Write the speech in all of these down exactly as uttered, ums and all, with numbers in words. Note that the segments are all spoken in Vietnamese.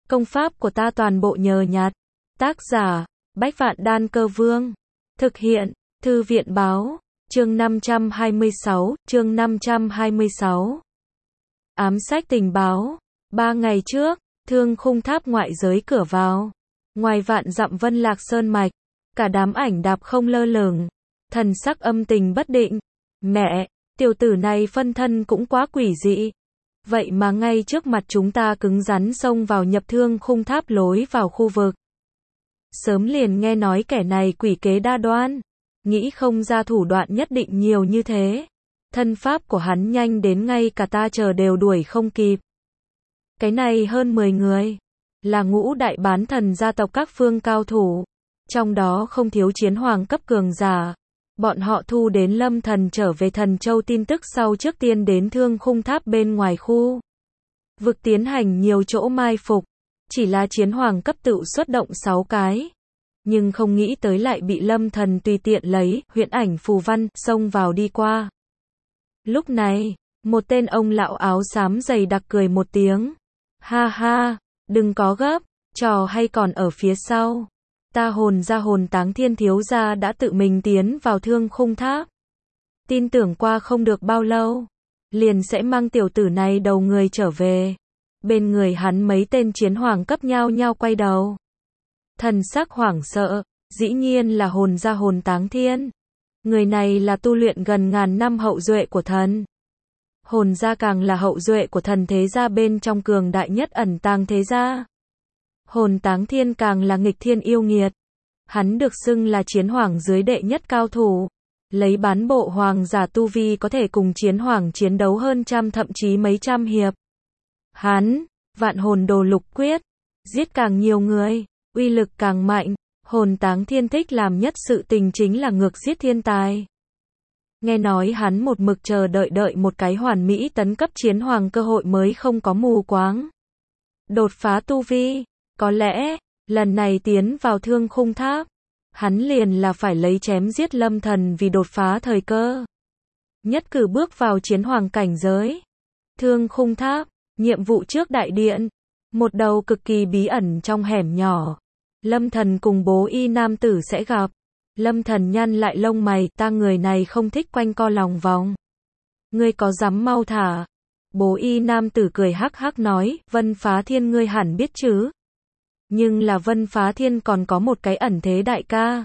Công pháp của ta toàn bộ nhờ nhặt. Tác giả, Bách Vạn Đan Cơ Vương. Thực hiện, Thư viện báo, chương năm trăm hai mươi sáu, chương năm trăm hai mươi sáu. Ám sách tình báo. Ba ngày trước, Thương Khung Tháp ngoại giới cửa vào. Ngoài vạn dặm Vân Lạc Sơn mạch, cả đám ảnh đạp không lơ lửng, thần sắc âm tình bất định. Mẹ, tiểu tử này phân thân cũng quá quỷ dị. Vậy mà ngay trước mặt chúng ta cứng rắn xông vào nhập Thương Khung Tháp lối vào khu vực. Sớm liền nghe nói kẻ này quỷ kế đa đoan, nghĩ không ra thủ đoạn nhất định nhiều như thế. Thân pháp của hắn nhanh đến ngay cả ta chờ đều đuổi không kịp. Cái này hơn mười người, là ngũ đại bán thần gia tộc các phương cao thủ, trong đó không thiếu chiến hoàng cấp cường giả. Bọn họ thu đến Lâm Thần trở về Thần Châu tin tức sau trước tiên đến Thương Khung Tháp bên ngoài khu vực tiến hành nhiều chỗ mai phục, chỉ là chiến hoàng cấp tự xuất động sáu cái, nhưng không nghĩ tới lại bị Lâm Thần tùy tiện lấy huyễn ảnh phù văn xông vào đi qua. Lúc này, một tên ông lão áo xám dày đặc cười một tiếng. Ha ha, đừng có gấp, trò hay còn ở phía sau. Ta Hồn Gia Hồn Táng Thiên thiếu gia đã tự mình tiến vào Thương Khung Tháp. Tin tưởng qua không được bao lâu, liền sẽ mang tiểu tử này đầu người trở về. Bên người hắn mấy tên chiến hoàng cấp nhao nhao quay đầu. Thần sắc hoảng sợ, dĩ nhiên là Hồn Gia Hồn Táng Thiên. Người này là tu luyện gần ngàn năm hậu duệ của thần. Hồn gia càng là hậu duệ của thần thế gia bên trong cường đại nhất ẩn tàng thế gia. Hồn Táng Thiên càng là nghịch thiên yêu nghiệt. Hắn được xưng là chiến hoàng dưới đệ nhất cao thủ. Lấy bán bộ hoàng giả tu vi có thể cùng chiến hoàng chiến đấu hơn trăm thậm chí mấy trăm hiệp. Hắn, vạn hồn đồ lục quyết, giết càng nhiều người, uy lực càng mạnh. Hồn Táng Thiên thích làm nhất sự tình chính là ngược giết thiên tài. Nghe nói hắn một mực chờ đợi đợi một cái hoàn mỹ tấn cấp chiến hoàng cơ hội mới không có mù quáng. Đột phá tu vi, có lẽ, lần này tiến vào Thương Khung Tháp, hắn liền là phải lấy chém giết Lâm Thần vì đột phá thời cơ. Nhất cử bước vào chiến hoàng cảnh giới. Thương Khung Tháp, nhiệm vụ trước đại điện, một đầu cực kỳ bí ẩn trong hẻm nhỏ. Lâm Thần cùng bố y nam tử sẽ gặp. Lâm Thần nhăn lại lông mày, ta người này không thích quanh co lòng vòng. Ngươi có dám mau thả? Bố y nam tử cười hắc hắc nói, Vân Phá Thiên ngươi hẳn biết chứ. Nhưng là Vân Phá Thiên còn có một cái ẩn thế đại ca.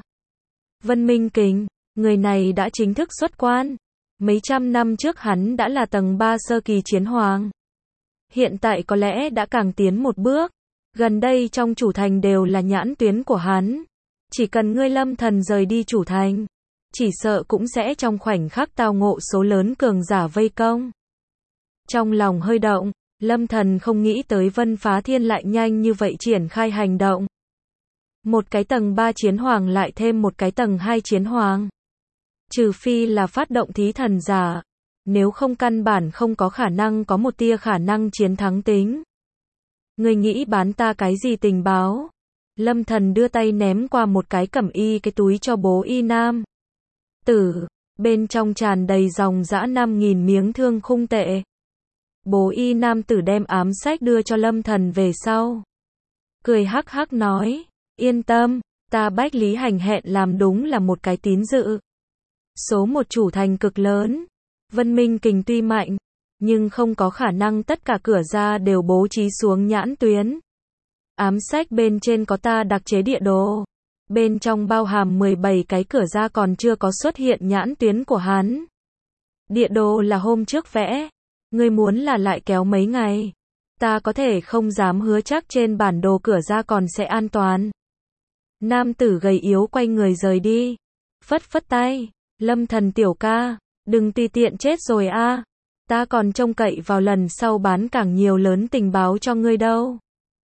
Vân Minh Kình, người này đã chính thức xuất quan. Mấy trăm năm trước hắn đã là tầng ba sơ kỳ chiến hoàng. Hiện tại có lẽ đã càng tiến một bước. Gần đây trong chủ thành đều là nhãn tuyến của hắn. Chỉ cần ngươi Lâm Thần rời đi chủ thành, chỉ sợ cũng sẽ trong khoảnh khắc tao ngộ số lớn cường giả vây công. Trong lòng hơi động, Lâm Thần không nghĩ tới Vân Phá Thiên lại nhanh như vậy triển khai hành động. Một cái tầng ba chiến hoàng lại thêm một cái tầng hai chiến hoàng. Trừ phi là phát động thí thần giả, nếu không căn bản không có khả năng có một tia khả năng chiến thắng tính. Ngươi nghĩ bán ta cái gì tình báo? Lâm Thần đưa tay ném qua một cái cẩm y cái túi cho bố y nam tử, bên trong tràn đầy dòng dã năm nghìn miếng thương khung tệ. Bố y nam tử đem ám sách đưa cho Lâm Thần về sau. Cười hắc hắc nói, yên tâm, ta Bách Lý Hành hẹn làm đúng là một cái tín dự. Số một chủ thành cực lớn, Vân Minh Kình tuy mạnh, nhưng không có khả năng tất cả cửa ra đều bố trí xuống nhãn tuyến. Ám sách bên trên có ta đặc chế địa đồ. Bên trong bao hàm mười bảy cái cửa ra còn chưa có xuất hiện nhãn tuyến của hắn. Địa đồ là hôm trước vẽ. Ngươi muốn là lại kéo mấy ngày. Ta có thể không dám hứa chắc trên bản đồ cửa ra còn sẽ an toàn. Nam tử gầy yếu quay người rời đi. Phất phất tay. Lâm Thần tiểu ca, đừng tùy tiện chết rồi a. Ta còn trông cậy vào lần sau bán càng nhiều lớn tình báo cho ngươi đâu.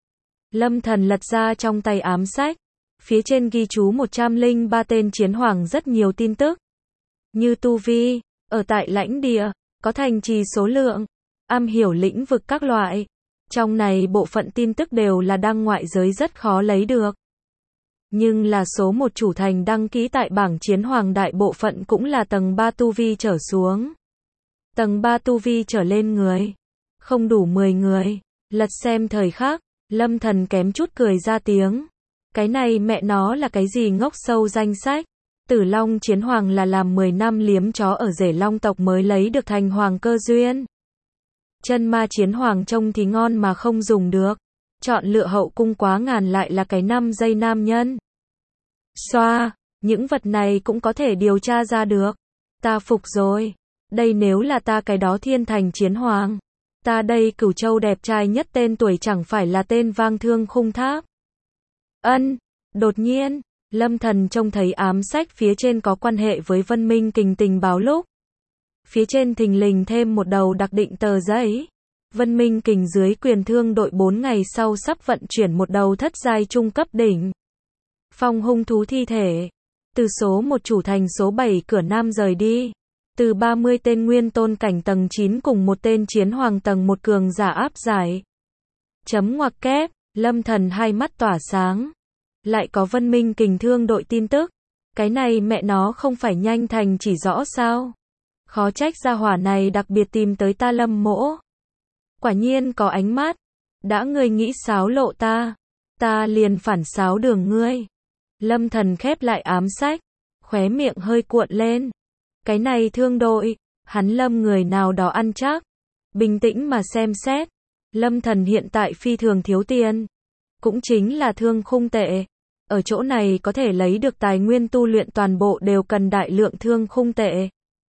Lâm Thần lật ra trong tay ám sách, phía trên ghi chú một trăm lẻ ba tên chiến hoàng rất nhiều tin tức. Như tu vi, ở tại lãnh địa, có thành trì số lượng, am hiểu lĩnh vực các loại. Trong này bộ phận tin tức đều là đăng ngoại giới rất khó lấy được. Nhưng là số một chủ thành đăng ký tại bảng chiến hoàng đại bộ phận cũng là tầng ba tu vi trở xuống. Tầng ba tu vi trở lên người, không đủ mười người. Lật xem thời khắc, Lâm Thần kém chút cười ra tiếng. Cái này mẹ nó là cái gì ngốc sâu danh sách? Tử Long Chiến Hoàng là làm mười năm liếm chó ở rể Long tộc mới lấy được thành hoàng cơ duyên. Chân ma Chiến Hoàng trông thì ngon mà không dùng được. Chọn lựa hậu cung quá ngàn lại là cái năm giây nam nhân. Xoa, những vật này cũng có thể điều tra ra được. Ta phục rồi. Đây nếu là ta cái đó thiên thành Chiến Hoàng. Ta đây Cửu Châu đẹp trai nhất tên tuổi chẳng phải là tên Vang Thương Khung Tháp. Ân, đột nhiên, Lâm Thần trông thấy ám sách phía trên có quan hệ với Vân Minh Kình tình báo lúc. Phía trên thình lình thêm một đầu đặc định tờ giấy. Vân Minh Kình dưới quyền thương đội bốn ngày sau sắp vận chuyển một đầu thất giai trung cấp đỉnh. Phong hung thú thi thể. Từ số một chủ thành số bảy cửa Nam rời đi. Từ ba mươi tên nguyên tôn cảnh tầng chín cùng một tên chiến hoàng tầng một cường giả áp giải. Chấm ngoặc kép, Lâm Thần hai mắt tỏa sáng. Lại có Vân Minh Kình thương đội tin tức. Cái này mẹ nó không phải nhanh thành chỉ rõ sao. Khó trách gia hỏa này đặc biệt tìm tới ta Lâm mỗ. Quả nhiên có ánh mắt. Đã ngươi nghĩ xáo lộ ta. Ta liền phản xáo đường ngươi. Lâm Thần khép lại ám sách. Khóe miệng hơi cuộn lên. Cái này thương đội. Hắn Lâm người nào đó ăn chắc. Bình tĩnh mà xem xét. Lâm Thần hiện tại phi thường thiếu tiền. Cũng chính là thương khung tệ. Ở chỗ này có thể lấy được tài nguyên tu luyện toàn bộ đều cần đại lượng thương khung tệ.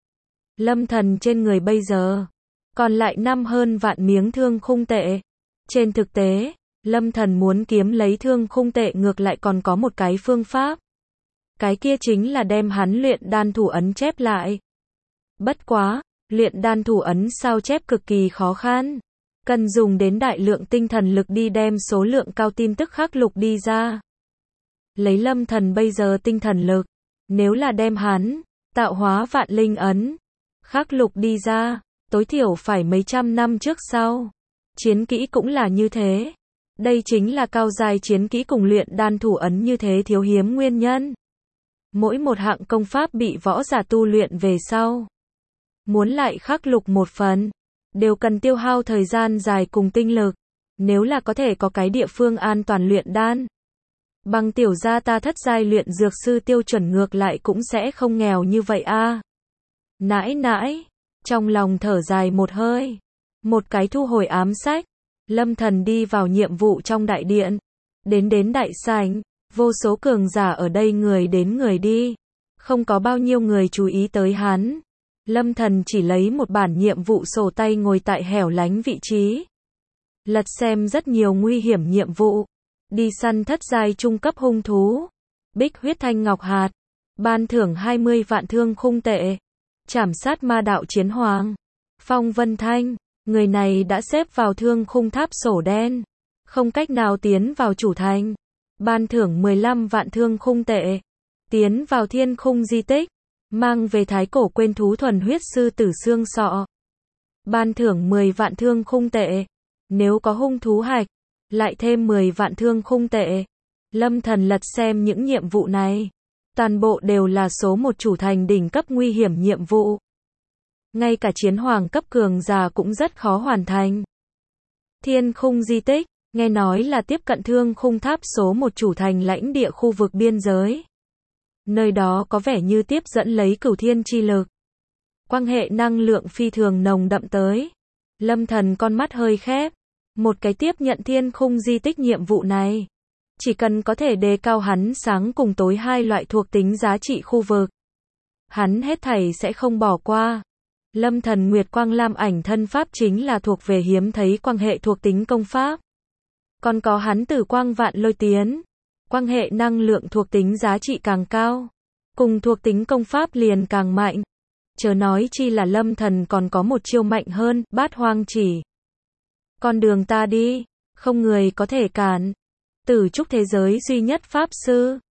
Lâm Thần trên người bây giờ còn lại năm hơn vạn miếng thương khung tệ. Trên thực tế, Lâm Thần muốn kiếm lấy thương khung tệ ngược lại còn có một cái phương pháp. Cái kia chính là đem hắn luyện đan thủ ấn chép lại. Bất quá, luyện đan thủ ấn sao chép cực kỳ khó khăn. Cần dùng đến đại lượng tinh thần lực đi đem số lượng cao tin tức khắc lục đi ra. Lấy Lâm Thần bây giờ tinh thần lực, nếu là đem hắn tạo hóa vạn linh ấn khắc lục đi ra, tối thiểu phải mấy trăm năm trước sau. Chiến kỹ cũng là như thế. Đây chính là cao giai chiến kỹ cùng luyện đan thủ ấn như thế thiếu hiếm nguyên nhân. Mỗi một hạng công pháp bị võ giả tu luyện về sau, muốn lại khắc lục một phần, đều cần tiêu hao thời gian dài cùng tinh lực. Nếu là có thể có cái địa phương an toàn luyện đan, bằng tiểu gia ta thất giai luyện dược sư tiêu chuẩn ngược lại cũng sẽ không nghèo như vậy a. À. Nãi nãi, trong lòng thở dài một hơi, một cái thu hồi ám sách, Lâm Thần đi vào nhiệm vụ trong đại điện, đến đến đại sảnh, vô số cường giả ở đây người đến người đi, không có bao nhiêu người chú ý tới hắn. Lâm Thần chỉ lấy một bản nhiệm vụ sổ tay ngồi tại hẻo lánh vị trí, lật xem rất nhiều nguy hiểm nhiệm vụ. Đi săn thất giai trung cấp hung thú, Bích huyết thanh ngọc hạt, ban thưởng hai mươi vạn thương khung tệ, trảm sát ma đạo chiến hoàng. Phong Vân Thanh, người này đã xếp vào thương khung tháp sổ đen, không cách nào tiến vào chủ thành, ban thưởng mười lăm vạn thương khung tệ, tiến vào thiên khung di tích, mang về thái cổ quên thú thuần huyết sư tử xương sọ, ban thưởng mười vạn thương khung tệ, nếu có hung thú hạch, lại thêm mười vạn thương khung tệ. Lâm Thần lật xem những nhiệm vụ này, toàn bộ đều là số một chủ thành đỉnh cấp nguy hiểm nhiệm vụ. Ngay cả chiến hoàng cấp cường giả cũng rất khó hoàn thành. Thiên khung di tích, nghe nói là tiếp cận thương khung tháp số một chủ thành lãnh địa khu vực biên giới. Nơi đó có vẻ như tiếp dẫn lấy cửu thiên chi lực. Quan hệ năng lượng phi thường nồng đậm tới. Lâm Thần con mắt hơi khép. Một cái tiếp nhận thiên khung di tích nhiệm vụ này. Chỉ cần có thể đề cao hắn sáng cùng tối hai loại thuộc tính giá trị khu vực, hắn hết thảy sẽ không bỏ qua. Lâm Thần Nguyệt Quang Lam ảnh thân pháp chính là thuộc về hiếm thấy quang hệ thuộc tính công pháp. Còn có hắn Tử Quang Vạn Lôi Tiến, quang hệ năng lượng thuộc tính giá trị càng cao, cùng thuộc tính công pháp liền càng mạnh. Chớ nói chi là Lâm Thần còn có một chiêu mạnh hơn, Bát Hoang Chỉ. Con đường ta đi, không người có thể cản. Tử trúc thế giới duy nhất pháp sư,